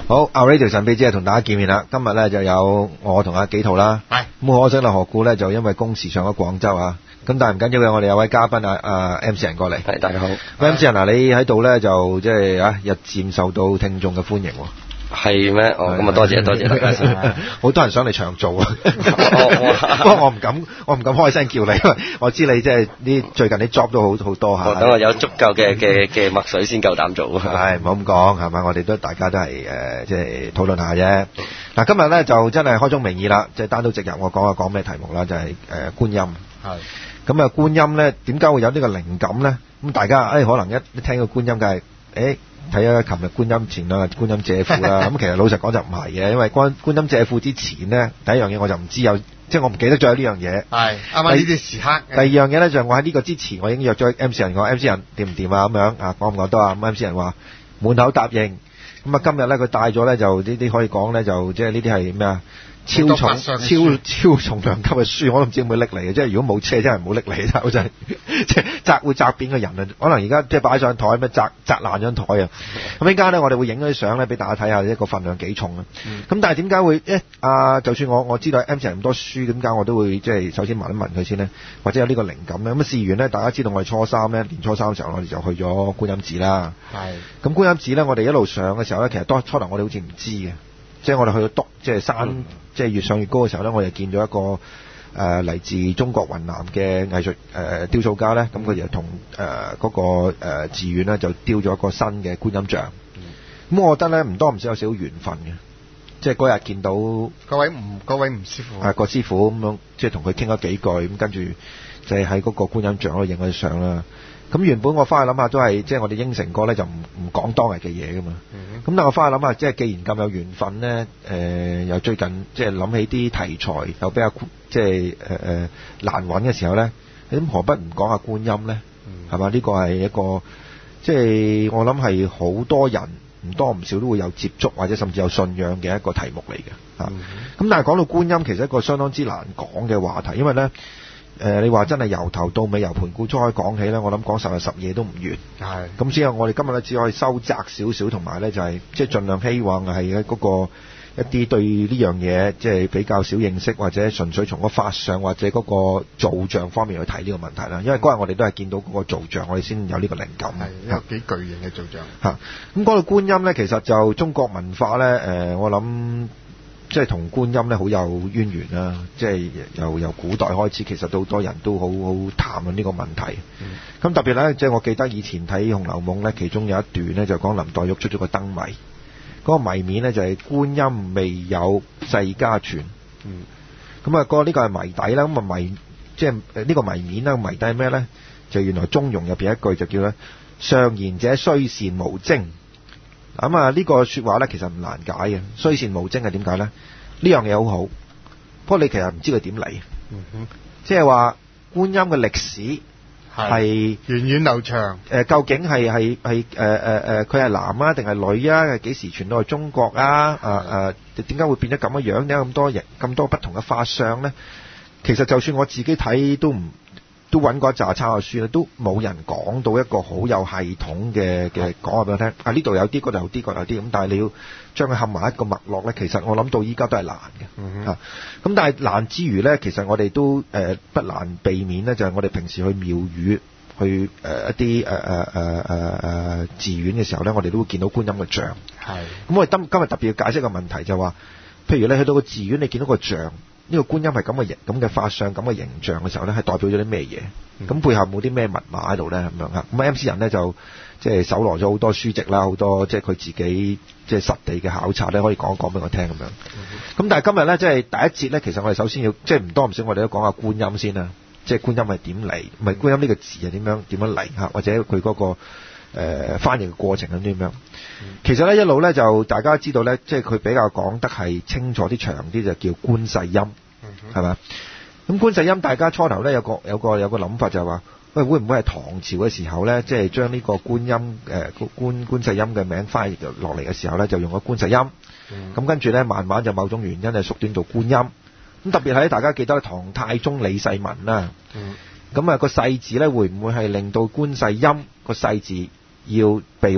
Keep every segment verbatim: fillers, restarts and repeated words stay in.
好 ，Radio 神秘之夜同大家見面啦。今日咧就有我同阿紀陶啦。 係。 咁可惜啦，何故咧就因為公事上咗廣州啊。咁但係唔緊要嘅，我哋有位嘉賓啊，啊 M C 人過嚟。 係，大家好。 M C 人嗱，你喺度咧就即係啊日漸受到聽眾嘅歡迎喎。 係咩？哦，咁啊多謝多謝大家先。 好多人想你長做啊。不過我唔敢，我唔敢開聲叫你，因為我知你即係呢最近啲 job 都好好多下。 等我有足夠嘅嘅嘅墨水先夠膽做。 係唔好咁講係咪？我哋都大家都係誒即係討論下啫。嗱，今日咧就真係開宗明義啦，即係單刀直入，我講下講咩題目啦，就係誒觀音。係。咁啊觀音咧點解會有呢個靈感咧？咁大家誒、哎、可能一聽到觀音梗係誒睇下琴日觀音前啦，觀音借庫啦。咁其實老實講就唔係嘅，因為觀觀音借庫之前咧，第一樣嘢我就唔知有，即係我唔記得咗有呢樣嘢。係啱啱呢啲時刻。 第二樣嘢咧就係我喺呢個之前，我已經約咗 M C 人，我 M C 人掂唔掂啊？咁樣啊講唔講得啊？咁 M C 人話滿口答應。咁啊今日咧佢帶咗咧就呢啲可以講咧就即係呢啲係咩啊？超重超超重量級嘅書，我都唔知會唔會拎嚟嘅。即係如果冇車，真係唔好拎嚟啦！真係即係砸會砸扁個人啊！可能而家即係擺上台咩砸砸爛張台啊！咁依家咧，我哋會影嗰啲相咧，俾大家睇下一個份量幾重啊！咁、嗯、但係點解會誒啊？就算我我知道 M 成咁多書，點解我都會即係首先問一問佢先呢？或者有呢個靈感咧？咁啊試完咧，大家知道我哋初三咧，年初三嘅時候，我哋就去咗觀音寺啦。係。咁觀音寺咧，我哋一路上嘅時候咧，其實當初頭我哋好似唔知嘅。即係我哋去到篤，即係山，嗯、即係越上越高嘅時候咧，我哋見咗一個誒嚟、呃、自中國雲南嘅藝術誒、呃、雕塑家咧，咁佢就同誒嗰個誒、呃、寺院咧就雕咗一個新嘅觀音像。咁、嗯、我覺得咧唔多唔少有少少緣分嘅，即係嗰日見到各位吳各位吳師傅， 係郭師傅咁樣，即係同佢傾咗幾句，咁跟住就係喺嗰個觀音像嗰度影咗相啦。咁原本我翻去諗下都係，即係我哋應承過咧就唔唔講當日嘅嘢噶嘛。咁、嗯、但我翻去諗下，即係既然咁有緣分咧，誒、呃、又最近即係諗起啲題材又比較即係誒誒難揾嘅時候咧，咁何不唔講下觀音咧？係、嗯、嘛？呢、這個係一個即係我諗係好多人唔多唔少都會有接觸或者甚至有信仰嘅一個題目嚟嘅。咁、嗯、但係講到觀音，其實一個相當之難講嘅話題，因為咧。誒、呃，你話真係由頭到尾由盤古初開講起咧，我諗講十日十夜都唔完。係。咁之後我哋今日咧只可以收窄少少，同埋咧就係即係盡量希望係嗰個一啲對呢樣嘢即係比較少認識，或者純粹從個法相或者嗰個造像方面去睇呢個問題啦。因為嗰日我哋都係見到嗰個造像，我哋先有呢個靈感。係有幾巨型嘅造像。嚇。咁講到觀音咧，其實就中國文化咧，誒、呃，我諗。即係同觀音咧好有淵源啦，即係由由古代開始，其實都好多人都好好談論呢個問題。咁、嗯、特別咧，即係我記得以前睇《紅樓夢》咧，其中有一段咧就講林黛玉出咗個燈謎，嗰、那個謎面咧就係觀音未有世家傳。嗯，咁啊，個呢個係謎底啦。咁啊謎，即係呢個謎面啦，謎底係咩咧？就原來中庸入邊一句就叫咧上賢者雖善無精。咁啊，呢個說話咧其實唔難解嘅，雖善無精係點解咧？呢樣嘢好好，不過你其實唔知佢點嚟。嗯哼，即係話觀音嘅歷史係源遠流長。誒、呃，究竟係係係誒誒誒，佢係、呃、男啊定係女啊？係幾時傳到去中國啊？誒誒，點解會變咗咁嘅樣？點解咁多人咁多不同嘅法相咧？其實就算我自己睇都唔。都揾過一紮參考書咧，都冇人講到一個好有系統嘅嘅講話俾我聽。啊，呢度有啲，嗰度有啲，嗰度有啲。咁但係你要將佢冚埋一個脈絡咧，其實我諗到依家都係難嘅。嗯哼。咁、啊、但係難之餘咧，其實我哋都誒、呃、不難避免咧，就係、是、我哋平時去廟宇、去誒、呃、一啲誒誒誒誒誒寺院嘅時候咧，我哋都會見到觀音嘅像。係。咁我哋今今日特別要解釋個問題就係話，譬如你去到個寺院，你見到個像。呢、這個觀音係咁嘅形、咁嘅法相、咁嘅形象嘅時候咧，係代表咗啲咩嘢？咁、嗯、背後冇啲咩密碼喺度咧？咁樣嚇。咁 M C 人咧就即係搜羅咗好多書籍啦，好多即係佢自己即係實地嘅考察咧，可以講一講俾我聽咁樣。咁、嗯、但係今日咧，即係第一節咧，其實我哋首先要即係唔多唔少，我哋都講下觀音先啦。即係觀音係點嚟？唔係觀音呢個字係點樣點樣嚟嚇？或者佢嗰、那個誒、呃、翻譯嘅過程係點樣？嗯、其實咧一路咧就大家知道咧，即係佢比較講得係清楚啲、長啲，就叫觀世音。係嘛？咁觀世音，大家初頭咧有個有個有個諗法就係話，喂，會唔會係唐朝嘅時候咧，即係將呢個觀音誒、呃、觀觀世音嘅名翻譯落嚟嘅時候咧，就用咗觀世音。咁、嗯、跟住咧，慢慢就某種原因係縮短到觀音。咁特別係大家記得唐太宗李世民啦。咁、嗯、啊個世字咧，會唔會係令到觀世音個世字要被毀，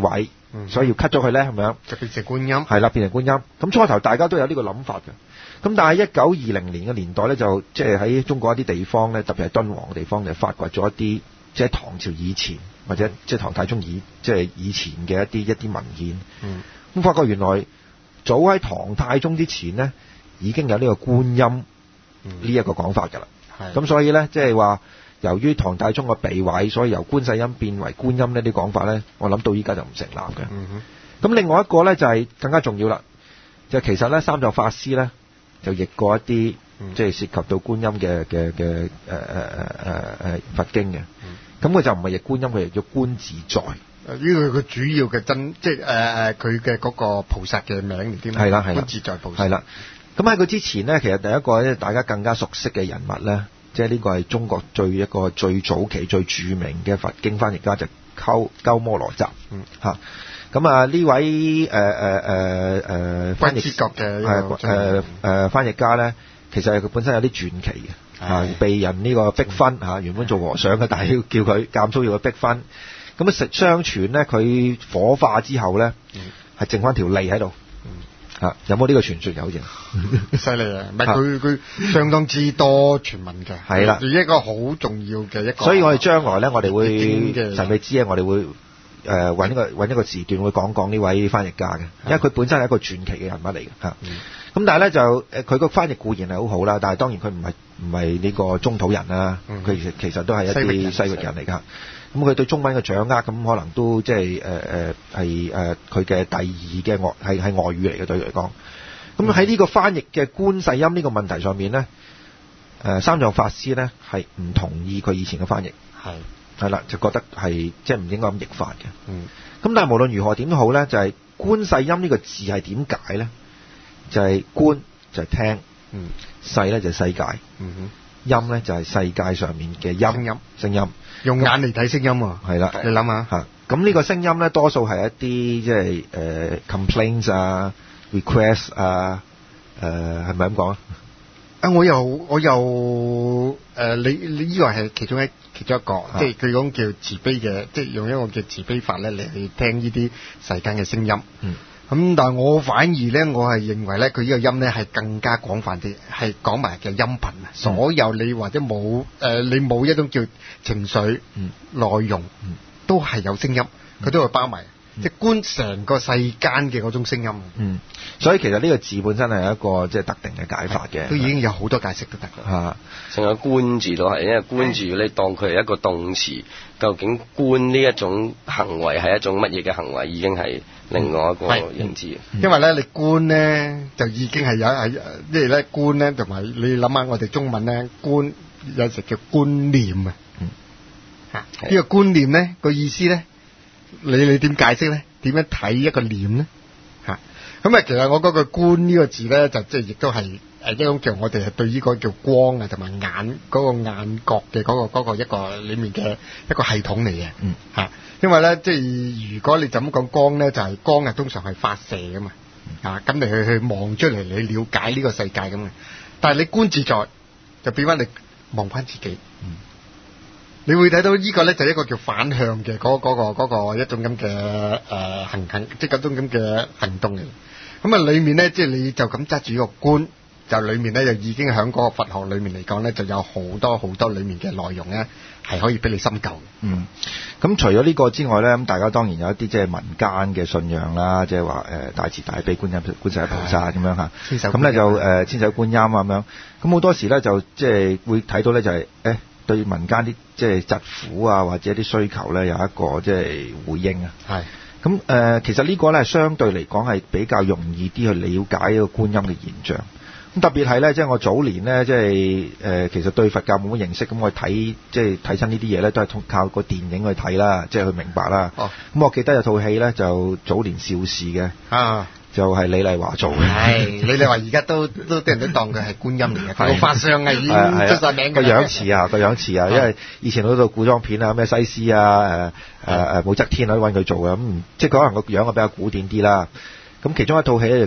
嗯所以要 cut 咗佢咧，係咪啊？ 就變成觀音。 係啦，變成觀音。咁初頭大家都有呢個諗法嘅。咁但係一九二零年嘅年代咧，就即係喺中國一啲地方咧，特別係敦煌嘅地方，就發掘咗一啲即係唐朝以前或者即係唐太宗以即係以前嘅一啲一啲文獻。 嗯。 咁發覺原來早喺唐太宗之前咧，已經有呢個觀音呢一個講法㗎啦。 係。 咁所以咧，即係話由於唐太宗嘅避諱，所以由觀世音變為觀音呢啲講法咧，我諗到依家就唔成立嘅。 嗯哼。 咁另外一個咧就係更加重要啦，就其實咧三藏法師咧就譯過一啲、嗯、即係涉及到觀音嘅嘅嘅誒誒誒誒誒佛經嘅。咁佢、嗯、就唔係譯觀音，佢係叫觀自在。 呢個佢主要嘅真，即係誒誒佢嘅嗰個菩薩嘅名嚟添。 係啦係啦， 觀自在菩薩。係啦。咁喺佢之前咧，其實第一個咧大家更加熟悉嘅人物咧，即係呢個係中國最一個最早期最著名嘅佛經翻譯家就鳩鳩摩羅什。嗯。嚇。咁啊呢位誒誒誒誒翻譯國嘅係誒誒翻譯家咧，其實佢本身有啲傳奇嘅，啊被人呢個逼婚嚇，原本做和尚嘅，但係要叫佢監粗要佢逼婚。咁啊食相傳咧，佢火化之後咧，係、嗯、剩翻條脷喺度。嚇、嗯、有冇呢個傳說？有嘅， 犀利啊！唔係佢佢相當之多傳聞嘅， 係啦， 一個好重要嘅一個。 所以我哋將來咧，我哋會神秘之夜，我哋會。誒揾、呃、一個揾一個時段會講講呢位翻譯家嘅，因為佢本身係一個傳奇嘅人物嚟嘅嚇。咁、嗯、但係咧就誒佢個翻譯固然係好好啦，但係當然佢唔係唔係呢個中土人啦，佢、嗯、其實其實都係一啲西域人嚟㗎。咁佢對中文嘅掌握咁可能都即係誒誒係誒佢嘅第二嘅外係係外語嚟嘅對佢嚟講。咁喺呢個翻譯嘅觀世音呢個問題上面咧，誒、呃、三藏法師咧係唔同意佢以前嘅翻譯。係。係啦，就覺得係即係唔應該咁譯法嘅。嗯。咁但係無論如何點都好咧，就係、是、觀世音呢個字係點解咧？就係、是、觀就係聽，嗯，世咧就係世界，嗯哼，音咧就係世界上面嘅音，聲音，聲音， 用眼嚟睇聲音啊。係啦，你諗下嚇。咁呢個聲音咧，多數係一啲即係誒 complaints 啊、request 啊，誒係咪咁講啊？ 啊！我又我又誒、呃，你你呢個係其中一其中一個，啊、即係佢講叫慈悲嘅，即係用一個叫慈悲法咧嚟去聽呢啲世間嘅聲音。嗯。咁但係我反而咧，我係認為咧，佢呢個音咧係更加廣泛啲，係講埋嘅音頻啊。嗯、所有你或者冇誒、呃，你冇一種叫情緒、嗯、內容，嗯、都係有聲音，佢都會包埋。即係觀成個世間嘅嗰種聲音， 嗯，所以其實呢個字本身係一個即係特定嘅解法嘅， 都已經有好多解釋都得㗎。 嚇， 成個觀字都係，因為觀字你當佢係一個動詞，究竟觀呢一種行為係一種乜嘢嘅行為，已經係另外一個認知。 嗯、因為咧，你觀咧就已經係有係，即係咧觀咧同埋你諗下，我哋中文咧觀有時叫觀念啊。嗯，嚇，呢個觀念咧個意思咧。你你點解釋咧？點樣睇一個念咧？嚇咁啊！其實我嗰個觀呢個字咧，就即係亦都係誒一種叫我哋係對呢個叫光啊，同埋眼嗰、嗰個眼角嘅嗰、嗰個嗰、嗰個一個裡面嘅一個系統嚟嘅。嗯嚇，因為咧即係如果你就咁講光咧，就係、係、光啊，通常係發射噶嘛嚇，咁你去去望出嚟，你了解呢個世界咁嘅。但係你觀自在，就變翻你望翻自己。嗯。你會睇到呢個咧就係一個叫反向嘅嗰嗰個嗰、嗰個一種咁嘅誒行行，即係嗰種咁嘅行動嚟。咁啊，裡面咧即係你就咁揸住個觀，就裡面咧就已經喺嗰個佛學裡面嚟講咧，就有好多好多裡面嘅內容咧係可以俾你深究。 嗯，咁除咗呢個之外咧，咁大家當然有一啲即係民間嘅信仰啦，即係話誒大慈大悲觀音觀世音菩薩咁樣嚇。咁咧就誒千手觀音咁樣。咁好多時咧就即係會睇到咧就係、是、誒。欸對民間啲即係疾苦啊，或者啲需求咧，有一個即係回應啊。係咁誒，呃、其實呢個咧相對嚟講係比較容易啲去了解呢個觀音嘅現象。咁特別係咧，即係我早年咧，即係誒、呃，其實對佛教冇乜認識，咁我睇即係睇親呢啲嘢咧，都係通靠個電影去睇啦，即係去明白啦。哦，咁我記得有套戲咧，就早年邵氏嘅啊。就係李麗華做嘅， 係李麗華而家都都啲人都當佢係觀音嚟嘅，個法相啊已經出晒名嘅， 個樣似啊，個樣似啊，因為以前好多古裝片啊，咩西施啊，誒誒誒武則天啊都揾佢做嘅，咁即係可能個樣啊比較古典啲啦。咁其中一套戲咧就叫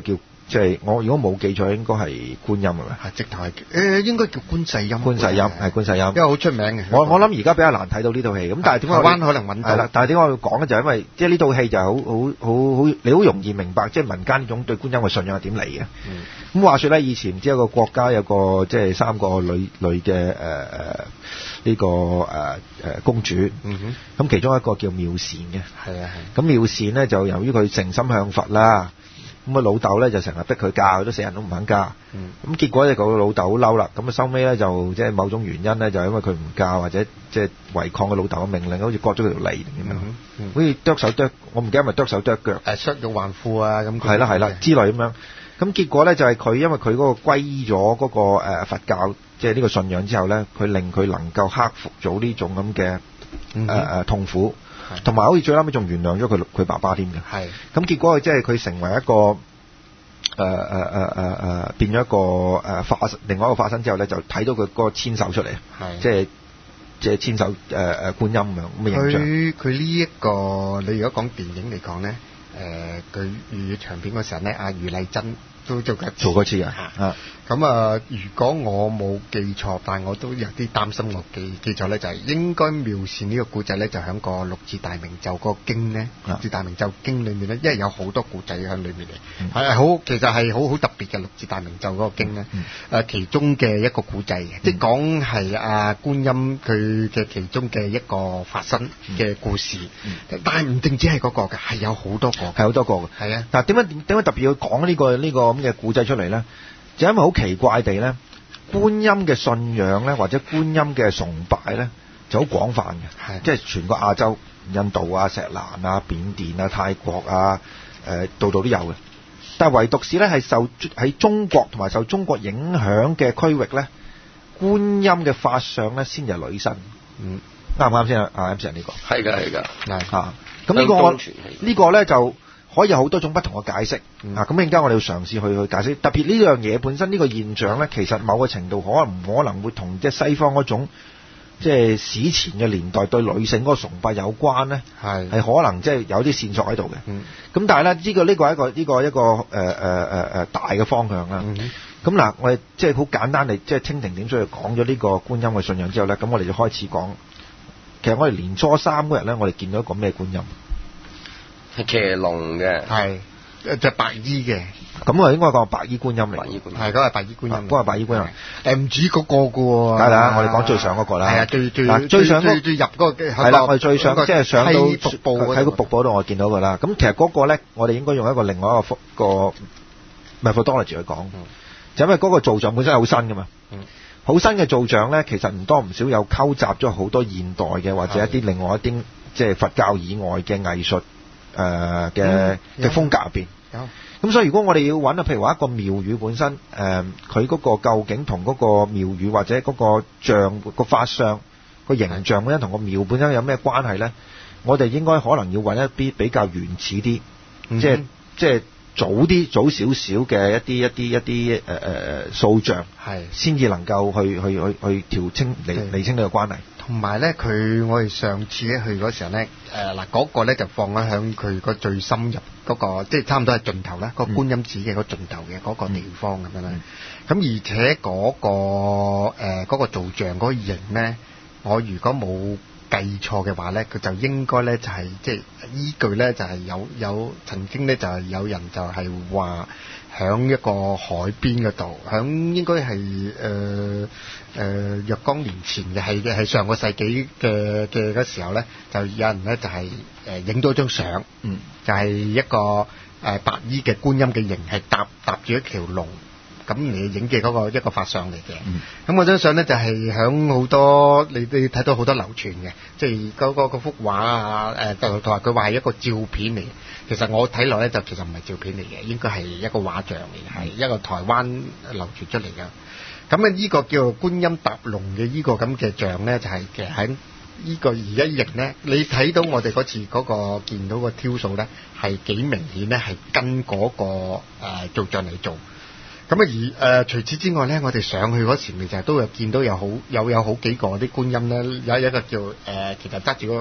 即係我如果冇記錯，應該係觀音係咪？ 係直頭係誒，應該叫觀世音。 觀世音係觀世音， 因為好出名嘅。 我我諗而家比較難睇到呢套戲，咁但係點解台灣可能揾到？ 係啦，但係點解我要講咧？就係因為即係呢套戲就係好好好好，你好容易明白即係民間呢種對觀音嘅信仰係點嚟嘅。咁、嗯、話說咧，以前唔知有個國家有個即係三個女女嘅誒誒呢個誒誒、呃、公主，咁、嗯、其中一個叫妙善嘅，係啊係。咁妙善咧就由於佢誠心向佛啦。咁啊老豆咧就成日逼佢嫁，佢都死人都唔肯嫁。咁、嗯、結果咧個老豆好嬲啦，咁啊收尾咧就即係某種原因咧，就因為佢唔嫁或者即係違抗個老豆嘅命令，好似割咗佢條脷咁樣，好似剁手剁，我唔記得係咪剁手剁腳。誒削肉還父啊咁。 係啦係啦之類咁樣。咁結果咧就係佢因為佢嗰個歸依咗嗰個誒佛教，即係呢個信仰之後咧，佢令佢能夠克服咗呢種咁嘅誒誒痛苦。同埋好似最後尾仲原諒咗佢佢爸爸添嘅，係咁結果佢即係佢成為一個誒誒誒誒誒變咗一個誒化另外一個化身之後咧，就睇到佢嗰個千手出嚟，係即係即係千手誒誒、呃、觀音咁樣嘅形象。佢佢呢一個你如果講電影嚟講咧，誒佢粵語長片嗰時候咧，阿余麗珍都做過做過次啊，啊咁啊！如果我冇記錯，但我都有啲擔心我記記錯咧，就係、是、應該妙善呢個故仔咧，就喺個六字大明咒嗰個經咧，六字大明咒經裏面咧，因為有好多故仔喺裏面嘅，係、嗯、好其實係好好特別嘅六字大明咒嗰個經咧，誒、嗯呃、其中嘅一個故仔嘅，即係講係阿觀音佢嘅其中嘅一個發生嘅故事，嗯嗯、但係唔淨止係嗰個嘅，係有好多個， 係好多個嘅，係啊！但係點解點解特別要講呢個呢個咁嘅故仔出嚟咧？就因為好奇怪地咧，觀音嘅信仰咧，或者觀音嘅崇拜咧，就好廣泛嘅，即係全個亞洲、印度啊、錫蘭啊、緬甸啊、泰國啊，誒度度都有嘅。但係唯獨是咧係受喺中國同埋受中國影響嘅區域咧，觀音嘅法相咧先係女身。嗯，啱唔啱先啊？阿 M 先生呢個係㗎係㗎，係啊。咁呢個我呢個咧就可以有好多種不同嘅解釋、嗯、啊！咁陣間我哋要嘗試去去解釋，特別呢樣嘢本身呢個現象咧，其實某個程度可能唔可能會同即係西方嗰種即係史前嘅年代對女性嗰個崇拜有關咧，係係可能即係有啲線索喺度嘅。咁、嗯、但係咧呢個呢個係一個呢個一個誒誒誒誒大嘅方向啦。咁嗱、嗯，我哋即係好簡單地即係蜻蜓點水講咗呢個觀音嘅信仰之後咧，咁我哋就開始講。其實我哋年初三嗰日咧，我哋見到一個咩觀音？ 係騎龍嘅， 係隻白衣嘅， 咁啊應該講白衣觀音嚟， 係嗰個白衣觀音，嗰個白衣觀音，誒唔止嗰個嘅喎， 梗係啦，我哋講最上嗰個啦， 係啊，最最嗱最上最最入嗰個係啦，我哋最上即係上到瀑布喺個瀑布度，我見到㗎啦。咁其實嗰個咧，我哋應該用一個另外一個個 methodology 去講，就因為嗰個造像本身係好新㗎嘛，好新嘅造像咧，其實唔多唔少有溝雜咗好多現代嘅或者一啲另外一啲即係佛教以外嘅藝術。誒嘅嘅風格入邊，咁所以如果我哋要揾啊，譬如話一個廟宇本身，誒佢嗰個究竟同嗰個廟宇或者嗰個像個法相個形象本身同個廟本身有咩關係咧？我哋應該可能要揾一啲比較原始啲，即係即係早啲早少少嘅一啲一啲一啲誒誒誒塑像，係先至能夠去去去去調清釐釐清呢個關係。 同埋咧，佢我哋上次咧去嗰時候咧，誒嗱嗰個咧就放咗響佢個最深入嗰個，即係差唔多係盡頭啦，個觀音寺嘅個盡頭嘅嗰個地方咁樣啦。咁而且嗰個誒嗰個造像嗰個形咧，我如果冇計錯嘅話咧，佢就應該咧就係即係依據咧就係有有曾經咧就係有人就係話響一個海邊嗰度，響應該係誒誒若干年前嘅，係嘅係上個世紀嘅嘅嗰時候咧，就有人咧就係誒影到張相，嗯，就係一個誒白衣嘅觀音嘅形，係搭搭住一條龍。咁你影嘅嗰個一個法相嚟嘅，咁嗰張相咧就係響好多你你睇到好多流傳嘅，即係嗰個嗰幅畫啊，誒同同埋佢話係一個照片嚟，其實我睇落咧就其實唔係照片嚟嘅，應該係一個畫像嚟嘅，係一個台灣流傳出嚟嘅。咁啊呢個叫做觀音搭龍嘅呢個咁嘅像咧，就係其實喺呢個而家形咧，你睇到我哋嗰次嗰個見到個挑數咧，係幾明顯咧，係跟嗰個誒造像嚟做。咁啊而誒、呃、除此之外咧，我哋上去嗰時咪就係都有見到有好有有好幾個啲觀音咧，有一個叫誒、呃、其實揸住個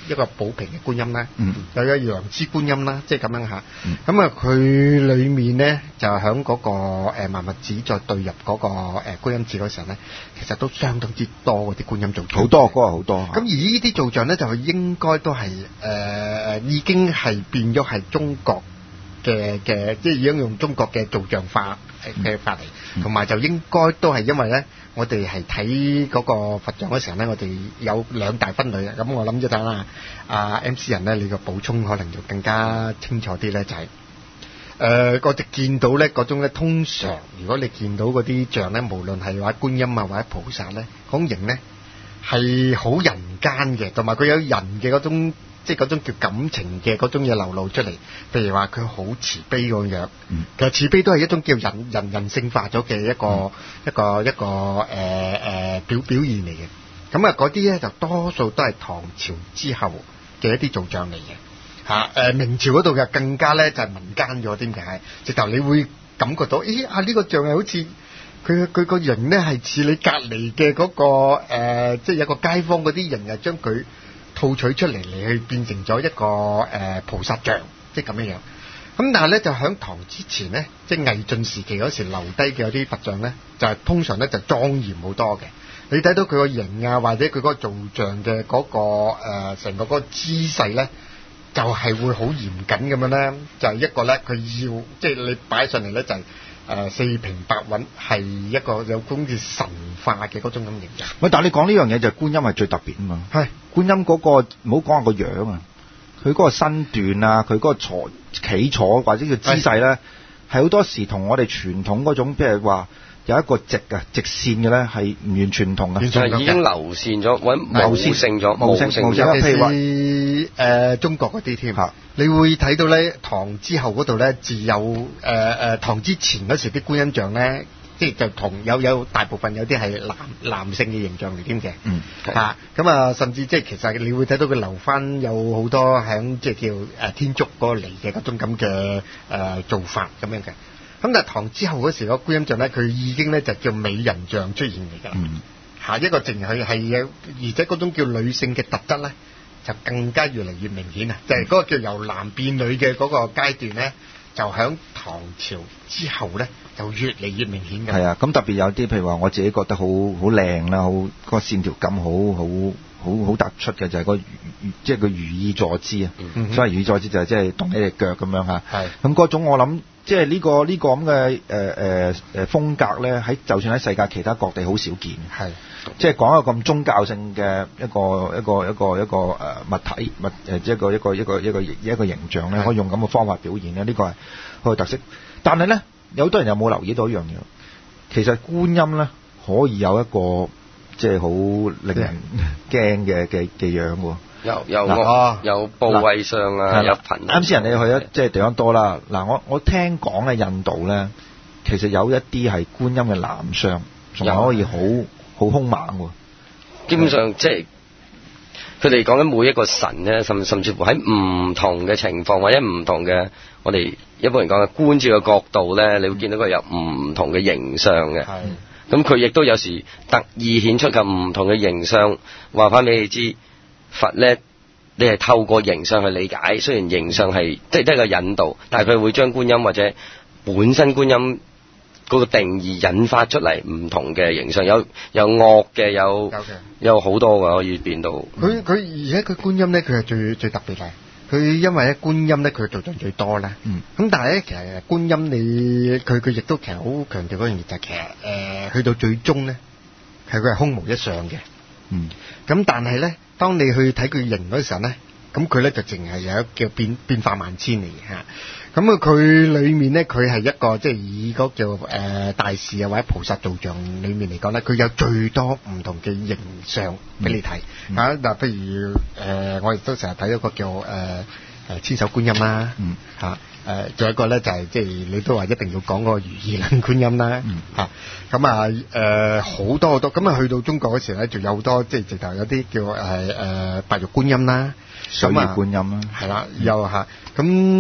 一個寶瓶嘅觀音啦， 嗯有一個楊枝觀音啦，即係咁樣嚇。 嗯咁啊，佢裡面咧就喺嗰個誒萬物寺再對入嗰個誒觀音寺嗰時候咧，其實都相當之多嗰啲觀音造像， 好多嗰個好多。 咁而呢啲造像咧就應該都係誒、呃、已經係變咗係中國嘅嘅，即係已經用中國嘅造像化嘅法嚟，同埋就應該都係因為咧，我哋係睇嗰個佛像嗰時候咧，我哋有兩大分類嘅。咁我諗咗睇啦，阿 M C 人咧，你個補充可能就更加清楚啲咧，就係、是。誒、呃，我哋見到咧嗰種咧，通常如果你見到嗰啲像咧，無論係話觀音啊或者菩薩咧，嗰種形咧係好人間嘅，同埋佢有人嘅嗰種，即係嗰種叫感情嘅嗰種嘢流露出嚟。譬如話佢好慈悲嗰樣，嗯、其實慈悲都係一種叫人人人性化咗嘅一個、嗯、一個一個誒誒、呃、表表現嚟嘅。咁啊，嗰啲咧就多數都係唐朝之後嘅一啲造像嚟嘅。嚇、啊呃、明朝嗰度嘅更加咧就係、是、民間咗，點解？直頭你會感覺到，咦啊呢、這個像係好似佢佢個形咧係似你隔離嘅嗰個、呃、即係有個街坊嗰啲人啊，將佢套取出嚟嚟去變成咗一個誒、呃、菩薩像，即係咁樣樣。咁但係咧就喺唐之前咧，即係魏晉時期嗰時留低嘅有啲佛像咧，就係、是、通常咧就莊嚴好多嘅。你睇到佢個形啊，或者佢嗰個造像嘅嗰、那個成、呃、個嗰個姿勢咧。就係會好嚴謹咁樣咧，就係、是、一個咧，佢要即係你擺上嚟咧，就係、是、誒、呃、四平八穩，係一個有好似神化嘅嗰種咁形象。 喂，但係你講呢樣嘢就係觀音係最特別啊嘛。係觀音嗰、那個唔好講下個樣啊，佢嗰個身段啊，佢嗰個坐企坐或者叫姿勢咧，係好多時同我哋傳統嗰種，譬如話。有一個直嘅直線嘅咧，係唔完全唔同嘅， 就係已經流線咗，或者無性咗，無性咗。 譬如話誒、呃、中國嗰啲添，你會睇到咧唐之後嗰度咧，自有誒、呃、唐之前嗰時啲觀音像咧，即係就同有有大部分有啲係男男性嘅形象嚟添嘅， 嗯嚇咁啊，甚至即係其實你會睇到佢留翻有好多響即係叫誒天竺嗰個嚟嘅嗰種咁嘅誒做法咁樣嘅。咁但係唐之後嗰時個觀音像咧，佢已經咧就叫美人像出現嚟㗎， 嗯， 下一個淨係係嘅，而且嗰種叫女性嘅特質咧，就更加越嚟越明顯啊！就係、是、嗰個叫由男變女嘅嗰個階段咧，就響唐朝之後咧，就越嚟越明顯嘅。 係啊，咁特別有啲譬如話，我自己覺得好好靚啦，好、嗰個線條感好好好好突出嘅，就係、是、個即係個如意坐姿啊！嗯、所謂如意坐姿就係即係動起隻腳咁樣嚇。係咁嗰種我諗。即係呢個呢個咁嘅誒誒誒風格咧，喺就算喺世界其他各地好少見。係，即係講一個咁宗教性嘅一個一個一個一個誒物體物誒一個一個一個一個一個形象咧，可以用咁嘅方法表現咧，呢個係好有特色。但係咧，有好多人有冇留意到一樣嘢？其實觀音咧可以有一個即係好令人驚嘅嘅嘅樣喎。 有有我有部位上啊，有頻。 啱先人你去咗即係地方多啦。嗱，我我聽講咧，印度咧其實有一啲係觀音嘅男相，仲可以好好兇猛喎。 基本上即係佢哋講緊每一個神咧，甚甚至乎喺唔同嘅情況或者唔同嘅我哋一般人講嘅觀照嘅角度咧，你會見到佢有唔同嘅形象嘅。係。咁佢亦都有時特意顯出嘅唔同嘅形象，話翻俾你知。佛咧，你係透過形相去理解，雖然形相係即係都係個引導，但係佢會將觀音或者本身觀音嗰個定義引發出嚟唔同嘅形相，有有惡嘅，有有好多嘅可以變到。佢佢而且佢觀音咧，佢係最最特別嘅。佢因為咧觀音咧，佢做盡最多咧。嗯。咁但係咧，其實觀音你佢佢亦都其實好強調嗰樣嘢就係其實誒、呃、去到最終咧，係佢係空無一相嘅。嗯。咁但係咧。當你去睇佢形嗰時候咧，咁佢咧就淨係有一叫變變化萬千嚟嘅嚇。咁啊，佢裡面咧，佢係一個即係以嗰叫誒大士啊或者菩薩造像裡面嚟講咧，佢有最多唔同嘅形象俾你睇嚇。嗱、嗯，譬、啊、如誒、呃，我亦都成日睇一個叫誒誒、呃、千手觀音啦，嗯嚇。誒、呃，仲有一個咧就係即係你都話一定要講嗰個如意輪觀音啦，嗯嚇。咁啊誒好多好多，咁啊去到中國嗰時咧，仲有好多即係直頭有啲叫誒誒白玉觀音啦， 水月觀音啦， 係啦，又嚇咁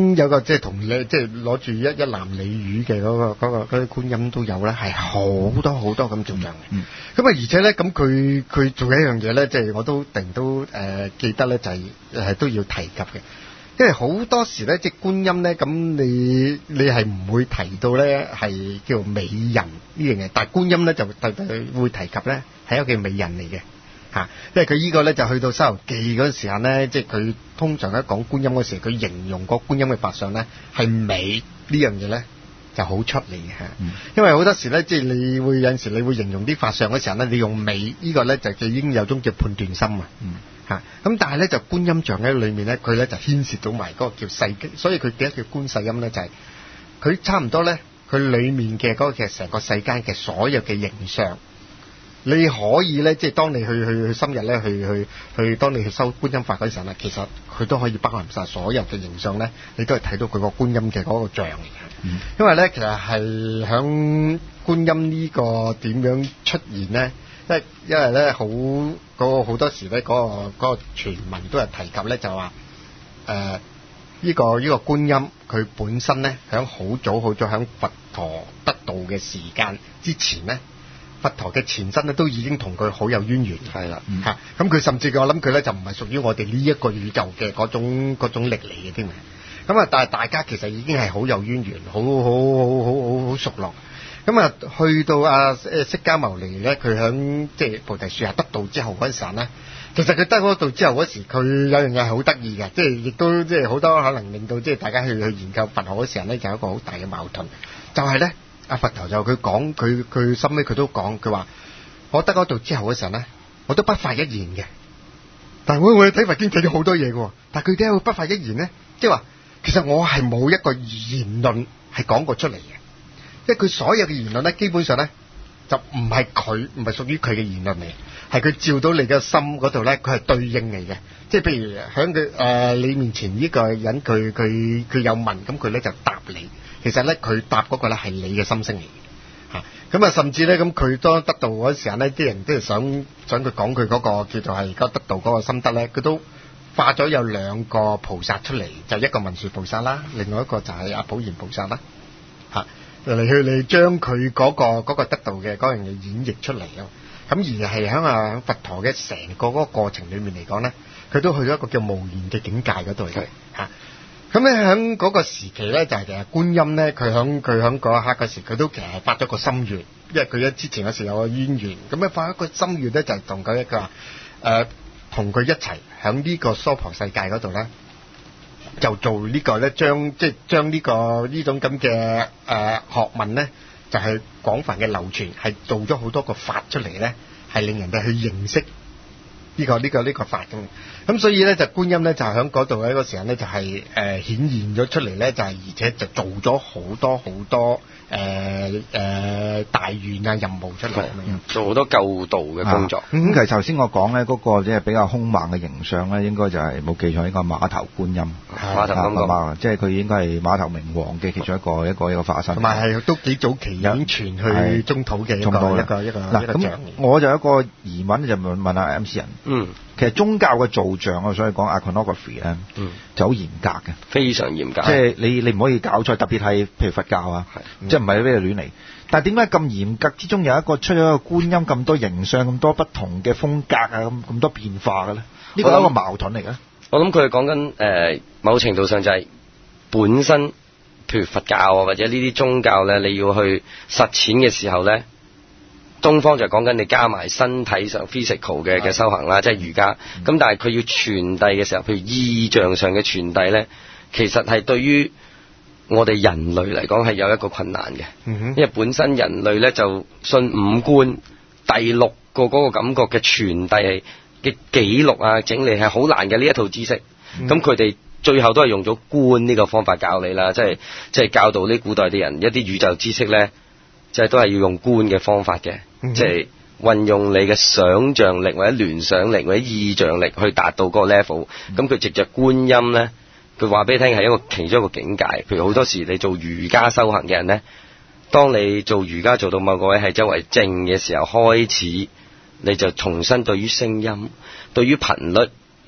經有個即係同你即係攞住一一籃鯉魚嘅嗰、嗰個嗰、嗰個嗰啲觀音都有啦，係好多好多咁做像嘅。咁啊、嗯，而且咧咁佢佢做一樣嘢咧，即係我都定都誒、呃、記得咧，就係、是、誒都要提及嘅。因為好多時咧，即係觀音咧，咁你你係唔會提到咧係叫美人呢樣嘢，但係觀音咧就特特會提及咧係一個叫美人嚟嘅嚇。因為佢呢個咧就去到《西遊記》嗰陣時間咧，即係佢通常咧講觀音嗰時，佢形容個觀音嘅法相咧係美呢樣嘢咧就好出嚟嘅嚇。嗯、因為好多時咧，即係你會有陣時你會形容啲法相嗰時候咧，你用美呢個咧就佢已經有種叫判斷心啊。嗯嚇！咁但係咧就觀音像喺裏面咧，佢咧就牽涉到埋嗰個叫世機，所以佢點解叫觀世音咧？就係、是、佢差唔多咧，佢裏面嘅嗰個其實成個世間嘅所有嘅形象，你可以咧，即係當你去去去深入咧，去去去，當你去修觀音法嗰陣咧，其實佢都可以包含晒所有嘅形象咧，你都係睇到佢個觀音嘅嗰個像嚟嘅。嗯、因為咧，其實係響觀音呢個點樣出現咧？因為因為咧好嗰個好多時咧嗰、嗰個嗰、嗰個傳聞都係提及咧，就話誒呢個呢、呢個觀音佢本身咧響好早好早響佛陀得道嘅時間之前咧，佛陀嘅前身咧都已經同佢好有淵源。係啦的，嚇咁佢甚至我諗佢咧就唔係屬於我哋呢一個宇宙嘅嗰種嗰種力嚟嘅添。咁啊，但係大家其實已經係好有淵源，好好好好好好熟絡。咁啊，去到阿誒釋迦牟尼咧，佢響即係菩提樹下得道之後嗰陣時咧，其實佢得嗰道之後嗰時，佢有樣嘢係好得意嘅，即係亦都即係好多可能令到即係大家去去研究佛學嗰時候咧，就有一個好大嘅矛盾，就係咧阿佛陀就佢講佢佢心尾佢都講，佢話我得嗰道之後嗰時候咧，我都不發一言嘅。但係我我睇佛經睇咗好多嘢嘅，但係佢點解會不發一言咧？即係話其實我係冇一個言論係講過出嚟嘅。即係佢所有嘅言論咧，基本上咧就唔係佢，唔係屬於佢嘅言論嚟，係佢照到你嘅心嗰度咧，佢係對應嚟嘅。即係譬如喺佢誒你面前呢個人，佢佢佢有問，咁佢咧就答你。其實咧佢答嗰個咧係你嘅心聲嚟嘅嚇。咁啊，甚至咧咁佢當得道嗰時候咧，啲人都係想想佢講佢嗰個叫做係而家得道嗰個心得咧，佢都化咗有兩個菩薩出嚟，就一個文殊菩薩啦，另外一個就係阿普賢菩薩啦嚇。嚟去嚟將佢嗰個嗰個得道嘅嗰樣嘢演繹出嚟咯，咁而係喺啊佛陀嘅成個嗰個過程裡面嚟講咧，佢都去咗一個叫無言嘅境界嗰度嘅嚇。咁咧喺嗰個時期咧，就係其實觀音咧，佢喺佢喺嗰一刻嗰時，佢都其實發咗個心願，因為佢一之前嗰時有個淵源，咁咧發一個心願咧，就係同佢一個誒同佢一齊喺呢個娑婆世界嗰度咧。就做呢個咧，將即係將呢個呢種咁嘅誒學問咧，就係廣泛嘅流傳，係做咗好多個法出嚟咧，係令人哋去認識呢個呢個呢個法咁。咁所以咧就觀音咧就喺嗰度咧個時間咧就係誒顯現咗出嚟咧，就係而且就做咗好多好多誒誒大願啊任務出嚟咁樣， 做好多救度嘅工作。 咁其實頭先我講咧嗰個即係比較兇猛嘅形象咧，應該就係冇記錯應該馬頭觀音。 馬頭金剛， 即係佢應該係馬頭明王嘅其中一個一個一個化身。 同埋係都幾早期已經傳去中土嘅一個一個一個嗱咁，我就有一個疑問就問問下 M C 人。嗯。其實宗教嘅造像啊，所以講 iconography 咧，嗯，就好嚴格嘅， 非常嚴格。 即係你你唔可以搞錯，特別係譬如佛教啊，嗯、即係唔係俾你亂嚟。但係點解咁嚴格之中有一個出咗一個觀音咁多形象、咁多不同嘅風格啊、咁咁多變化嘅咧？呢個係一個矛盾嚟嘅。 我諗佢係講緊誒，某程度上就係本身，譬如佛教啊或者呢啲宗教咧，你要去實踐嘅時候咧。東方就講緊你加埋身體上 physical 嘅嘅修行啦，即係瑜伽。咁、嗯、但係佢要傳遞嘅時候，譬如意象上嘅傳遞咧，其實係對於我哋人類嚟講係有一個困難嘅。嗯、哼因為本身人類咧就信五官，第六個嗰個感覺嘅傳遞嘅記錄啊整理係好難嘅呢一套知識。咁佢哋最後都係用咗觀呢個方法教你啦，即係即係教導呢古代啲人一啲宇宙知識咧，即係都係要用觀嘅方法嘅。即係運用你嘅想像力或者聯想力或者意象力去達到嗰個 level，咁佢藉着觀音咧，佢話俾你聽係一個其中一個境界。譬如好多時你做瑜伽修行嘅人咧，當你做瑜伽做到某個位係周圍靜嘅時候，開始你就重新對於聲音、對於頻率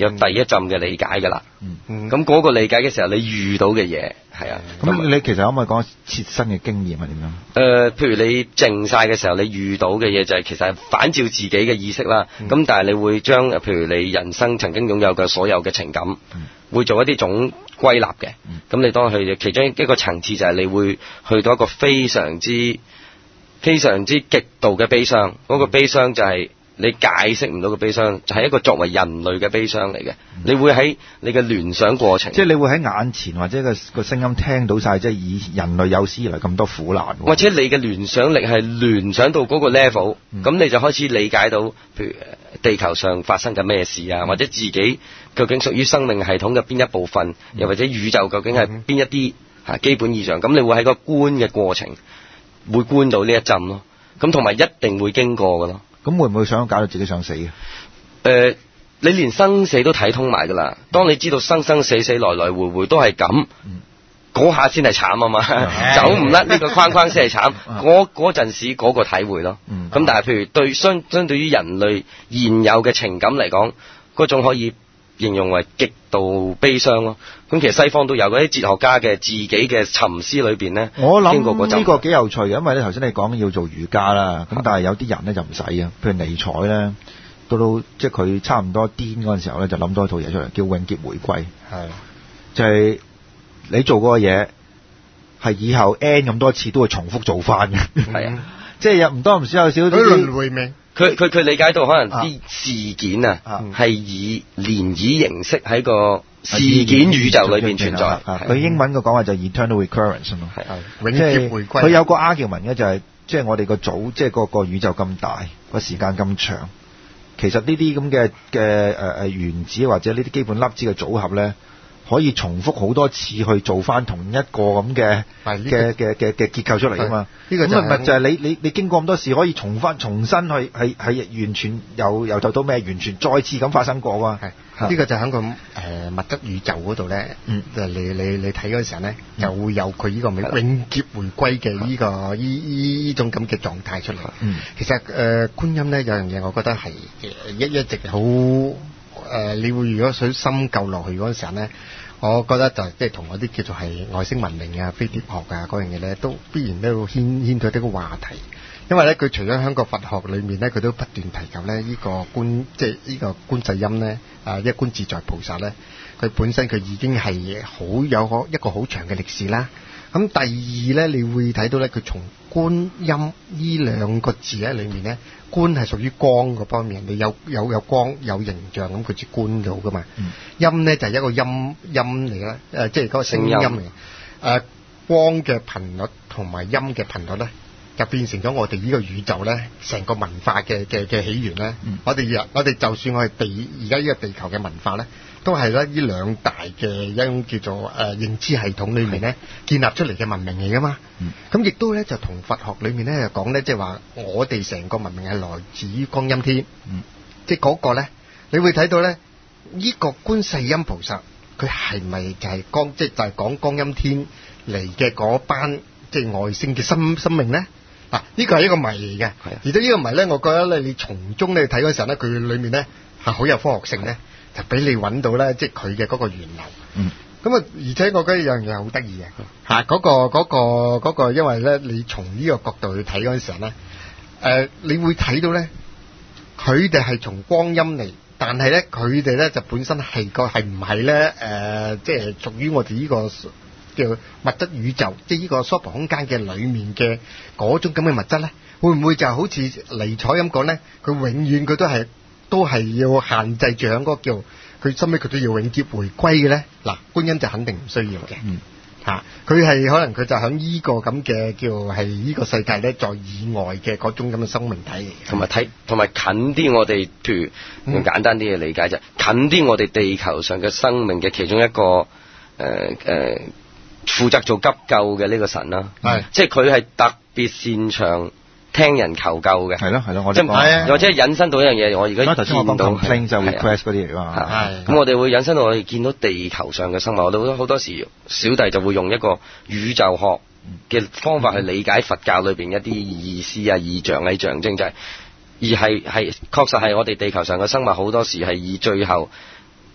有第一浸嘅理解㗎啦。 嗯， 咁嗰個理解嘅時候，你遇到嘅嘢係啊。 咁你其實可唔可以講切身嘅經驗係點樣？誒、 呃，譬如你靜晒嘅時候，你遇到嘅嘢就係其實係反照自己嘅意識啦。咁、嗯、但係你會將譬如你人生曾經擁有嘅所有嘅情感，嗯、會做一啲總歸納嘅。咁、嗯、你當去其中一個層次就係你會去到一個非常之非常之極度嘅悲傷。嗰、那個悲傷就係你解釋唔到嘅悲傷，就係、是、一個作為人類嘅悲傷嚟嘅。嗯、你會喺你嘅聯想過程，即係你會喺眼前或者個個聲音聽到晒，即係以人類有史以來咁多苦難， 或者你嘅聯想力係聯想到嗰個 level，咁、嗯、你就開始理解到，譬如地球上發生緊咩事啊，嗯、或者自己究竟屬於生命系統嘅邊一部分，嗯、又或者宇宙究竟係邊一啲嚇基本異常，咁、嗯、你會喺個觀嘅過程會觀到呢一陣咯。咁同埋一定會經過㗎咯。 咁會唔會想搞到自己想死嘅？誒、 呃，你連生死都睇通埋㗎啦。當你知道生生死死來來回回都係咁，嗰、嗯、下先係慘啊嘛，嗯、走唔甩呢個框框先係慘。嗰嗰陣時嗰個體會咯。咁、嗯、但係譬如對相相對於人類現有嘅情感嚟講，嗰種可以形容為極度悲傷咯。咁其實西方都有嗰啲哲學家嘅自己嘅沉思裏邊咧， 我諗呢個幾有趣嘅，因為咧頭先你講要做瑜伽啦，咁但係有啲人咧就唔使啊，譬如尼采咧，到到即係佢差唔多癲嗰陣時候咧，就諗多一套嘢出嚟，叫永劫回歸，係就係、是、你做嗰個嘢係以後 N 咁多次都會重複做翻嘅，係啊，即係有唔多唔少有少啲輪迴命。 佢佢佢理解到可能啲事件啊，係、啊、以漣漪形式喺個事件宇宙裏邊存在。佢、 啊啊、英文嘅講話就係 eternal recurrence 啊嘛， 永劫回歸。 佢有個 argument 嘅就係、是，即係我哋個組，即係個個宇宙咁大，個時間咁長，其實呢啲咁嘅嘅誒誒原子或者呢啲基本粒子嘅組合咧，可以重複好多次去做翻同一個咁嘅嘅嘅嘅嘅結構出嚟噶嘛？呢個咁咪就係你你你經過咁多事，可以重翻重新去係係完全由由頭到尾完全再次咁發生過啊！ 係呢個就喺個誒物質宇宙嗰度咧，嗯，就你你你睇嗰時候咧，就會有佢呢個永永劫回歸嘅呢個呢呢呢種咁嘅狀態出嚟。嗯，其實誒觀音咧有樣嘢，我覺得係一一直好誒，你會如果想深究落去嗰陣時候咧。我覺得就即係同嗰啲叫做係外星文明啊、飛碟學啊嗰樣嘢咧，都必然都要牽牽到呢個話題。因為咧，佢除咗香港佛學裏面咧，佢都不斷提及咧呢個觀，即係呢個觀世音咧，啊一觀自在菩薩咧，佢本身佢已經係好有可一個好長嘅歷史啦。咁第二咧，你會睇到咧，佢從觀音呢兩個字喺裏面咧，觀係屬於光嗰方面，你有有有光有形象咁，佢至觀到噶嘛。嗯、音咧就係、是、一個音音嚟啦，誒即係嗰個聲音嚟嘅。誒、呃、光嘅頻率同埋音嘅頻率咧，就變成咗我哋呢個宇宙咧，成個文化嘅嘅嘅起源咧。嗯、我哋日我哋就算我哋地而家呢個地球嘅文化咧。都係咧，呢兩大嘅一種叫做誒、呃、認知系統裏面咧建立出嚟嘅文明嚟噶嘛。咁亦、嗯、都咧就同佛學裏面咧就講咧，即係話我哋成個文明係來自於光音天。嗯、即係嗰個咧，你會睇到咧，呢、這個觀世音菩薩佢係咪就係光，即係就係、是、講光音天嚟嘅嗰班即係外星嘅生生命咧？嗱、啊，呢個係一個謎嚟嘅。的而且呢個謎咧，我覺得咧，你從中咧睇嗰時候咧，佢裏面咧係好有科學性咧。就俾你揾到咧，即係佢嘅嗰個源流。嗯。咁啊，而且我覺得有樣嘢好得意嘅，嚇嗰個嗰個嗰個，因為咧，你從呢個角度去睇嗰陣時候咧，誒、呃，你會睇到咧，佢哋係從光陰嚟，但係咧，佢哋咧就本身係個係唔係咧？誒，即係屬於我哋呢個叫物質宇宙，即係呢個娑婆空間嘅裡面嘅嗰種咁嘅物質咧，會唔會就好似尼采咁講咧？佢永遠佢都係。都係要限制住喺嗰個叫佢，收尾佢都要永劫回歸嘅咧。嗱，觀音就肯定唔需要嘅。嗯，嚇佢係可能佢就喺呢個咁嘅叫係呢個世界咧，在以外嘅嗰種咁嘅生命體嚟。同埋睇，同埋近啲我哋，譬如用簡單啲嘅理解就、嗯、近啲我哋地球上嘅生命嘅其中一個誒誒、呃呃、負責做急救嘅呢個神啦。係、嗯，即係佢係特別擅長。聽人求救嘅，係咯係咯，我即係或者引申到一樣嘢，我而家見到 complain 就 request 嗰啲嚟㗎嘛，係咁我哋會引申到我哋見到地球上嘅生物，我哋好多好多時小弟就會用一個宇宙學嘅方法去理解佛教裏邊一啲意思啊、意象啊、象徵，就係而係係確實係我哋地球上嘅生物好多時係以最後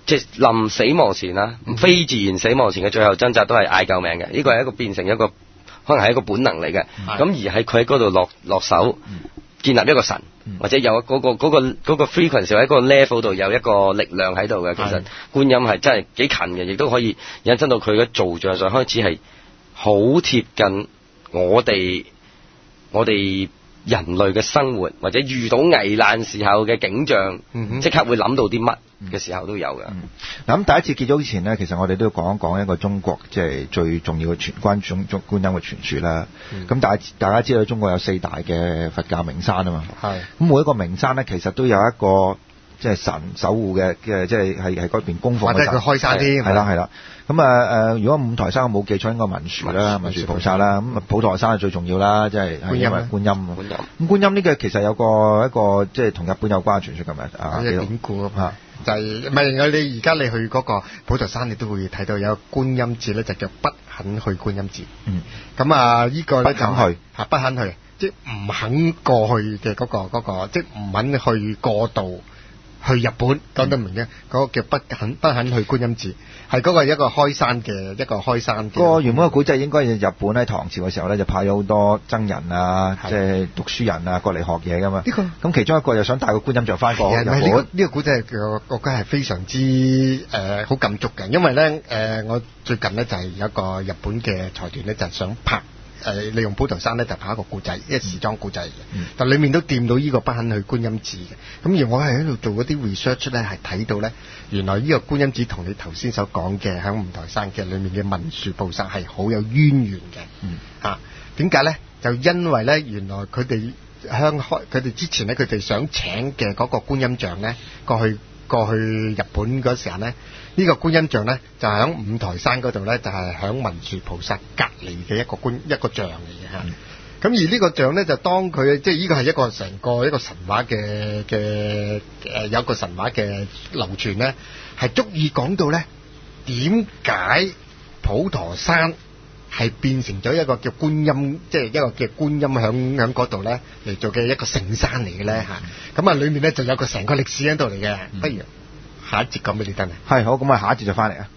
即係臨死亡前啦，非自然死亡前嘅最後掙扎都係嗌救命嘅。呢個係一個變成一個可能係一個本能嚟嘅。咁、嗯、而喺佢喺嗰度落落手。嗯建立一個神，嗯、或者有嗰、那個嗰、那個嗰、那個 frequency 喺一個 level 度有一個力量喺度嘅，其實觀音係真係幾近嘅，亦都可以引申到佢嘅造像上開始係好貼近我哋我哋人類嘅生活，或者遇到危難時候嘅景象，即、嗯、刻會諗到啲乜嘅時候都有嘅。嗱、 嗯，咁第一次結束之前呢，其實我哋都要講一講一個中國即係、就是、最重要嘅傳關中中觀音嘅傳說啦。咁、嗯、大大家知道中國有四大嘅佛教名山啊嘛。係。咁每一個名山咧，其實都有一個即係神守護嘅嘅，即係係係嗰邊供奉嘅神。或者佢開山添。係啦係啦。咁啊誒，如果五台山我冇記錯，應該文殊啦，文殊菩薩啦。咁啊普陀山係最重要啦，即係係因為觀音。觀音。咁觀音呢個其實有個一個即係同日本有關嘅傳說咁樣啊。 有典故啊。就係唔係你而家你去嗰個普陀山，你都會睇到有觀音寺咧，就叫不肯去觀音寺。嗯。咁啊，呢個咧就係嚇不肯去，即係唔肯過去嘅嗰個嗰個，即係唔肯去過渡。去日本講得明嘅，嗰、嗯那個叫不肯不肯去觀音寺，係嗰個一個開山嘅一個開山嘅。個原本嘅古仔應該係日本喺唐朝嘅時候咧，就派咗好多僧人啊，即係、就是、讀書人啊過嚟學嘢噶嘛。呢、這個咁其中一個又想帶個觀音像翻過日本。呢、這個呢、這個古仔嘅國家係非常之誒好禁足嘅，因為咧誒、呃、我最近咧就係、是、有一個日本嘅財團咧就係、是、想拍。誒、呃、利用普陀山咧就拍一個故仔，一個時裝故仔嘅、嗯，但裡面都掂到呢個不肯去觀音寺嘅。咁而我係喺度做嗰啲 research 咧，係睇到咧，原來呢個觀音寺同你頭先所講嘅喺五台山嘅裡面嘅文殊菩薩係好有淵源嘅。嗯，嚇點解咧？就因為咧，原來佢哋香開佢哋之前咧，佢哋想請嘅嗰個觀音像咧，過去過去日本嗰時候咧。呢、這個觀音像咧就係、是、喺五台山嗰度咧，就係、是、喺文殊菩薩隔離嘅一個觀一個像嚟嘅嚇。咁、嗯、而呢個像咧就當佢即係呢個係一個成個一個神話嘅嘅誒有一個神話嘅流傳咧，係足以講到咧點解普陀山係變成咗一個叫觀音，即、就、係、是、一個叫觀音響響嗰度咧嚟做嘅一個聖山嚟嘅咧嚇。咁啊裡面咧就有個成個歷史喺度嚟嘅，不如。下一節講俾你聽啊！係好，咁啊下一節就翻嚟啊！